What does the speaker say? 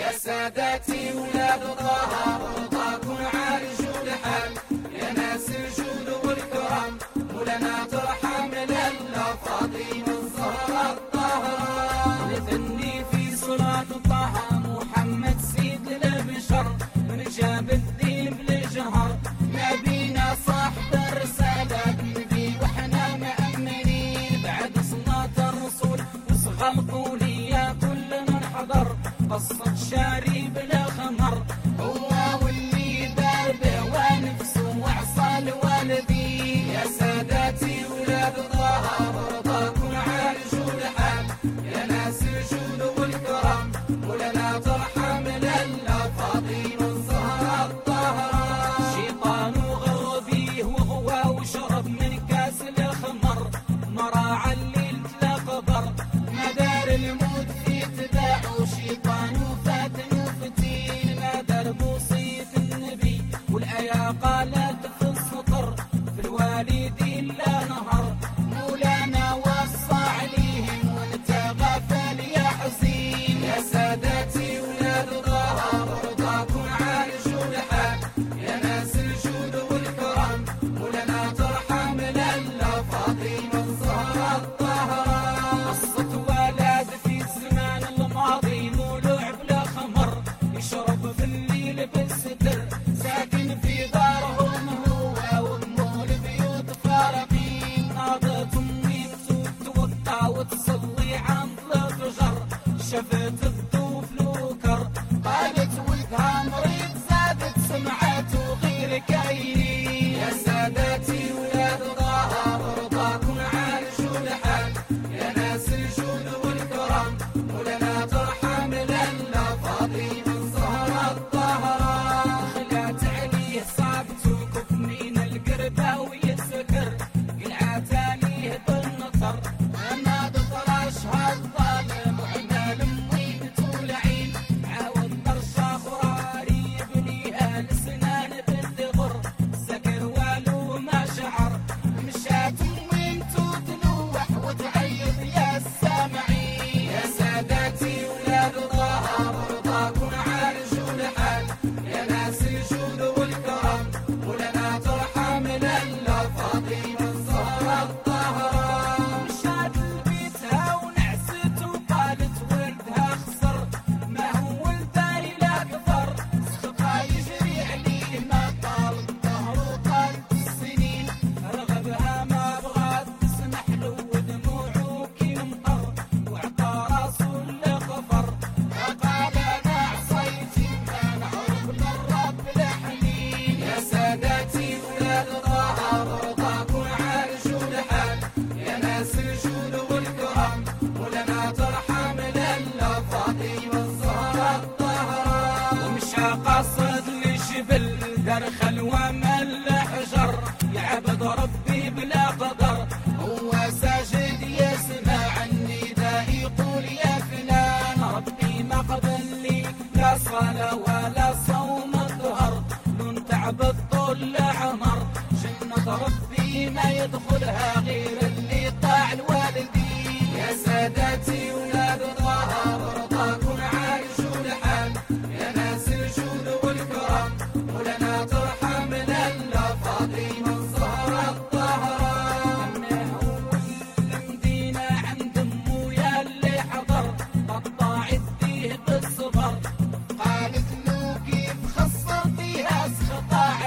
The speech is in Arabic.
ساداتي ولاد طه رضاكم عارج الحال يا ناس الجود والكرم ولنا ترحم لله فاطمة الزهراء الطاهرة نثني في صلاة طه محمد سيد البشر من جاب الدين بالجهر نبينا صاحب الرسالة نبي وحنا مأمنين بعد صلاة الرسول وصغى القولية كل من حضر قصة شاري بلا خمر هو واللي دار به ونفسه وعصى والدي يا ساداتي ولاد طه رضاكم عارج الحال يا ناس الجود والكرم ولنا ترحم لله فاطمة الزهراء الطاهرة شيطان غر بيه وغوى وشرب من كاس الخمر مراعى الليل تلا قبر مدار الموت في تباعه شيطان وفاتن وفتيل مدار بوصية النبي والآية قالت في السطر في الوالدين لا نهر مولانا وصى عليهم وانت غافل يا حسين يا ساداتي ولاد طه رضاكم عارج الحال يا ناس الجود والكرم ولنا ترحم لله فاطمة الزهراء الطاهرة قصة ولد في الزمان الماضي مولوع بلا خمر يشرب في الليل بالستر ساكن في دارهم هو وامه البيوت فارقين ناضت امي توقع وتصلي عن الفجر شفت الضوء فلوكر قالت ولدها مريض زادت سمعته غير كاين يا ساداتي ولاد طه رضاكم عارج الحال يا ناس الجود والكرم ولنا ترحم لله فاطمة الزهراء الطاهرة خلات عليه صابته كف من القربة ويسكر قلعت عليه بالنطر انا بطراشها الظالم وعمال امي بتولعين عاود برشا خراري يبنيها لسنان بالدغر سكر والو ما شعر مشات وين تلوح وتعيط يا السامعين يا ساداتي ولاد طه رضاكم عارج الحال يا ناس الجود والكرم ولنا ترحم لله فاطمة الزهراء الطاهرة مشات لبيتها ونعست وقالت ولدها خسر ما هو ولدها لا كفر سخطها يجري عليه ما طال الظهر وطالت السنين رغبها ما بغات تسمح له ودموعه كيمطر وعطى راسه لغفر وقال انا عصيتي ما نعرف للرب الحنين يا ساداتي ولاد طه رضاكم عارج الحال يا ناس الجود والكرم ولنا ترحم لله فاطمة الزهراء الطاهرة ومشى قصد للجبل دار خلوة من الحجر يعبد ربي بلا قدر هو ساجد يسمع النداء يقول يا فلان ربي ما قبل لي لا صلاة ولا صوم الظهر لون تعبد طول عمر جنة ربي ما يدخلها غير اللي طاع الوالدين يا ساداتي ولاد طه رضاكم عارج الحال يا ناس الجود والكرم ولنا ترحم لله فاطمة الزهراء الطاهرة انه المدينة عند امه يا اللي حضر قطع يديه بالصبر قالت له كيف خسرتيها سخطا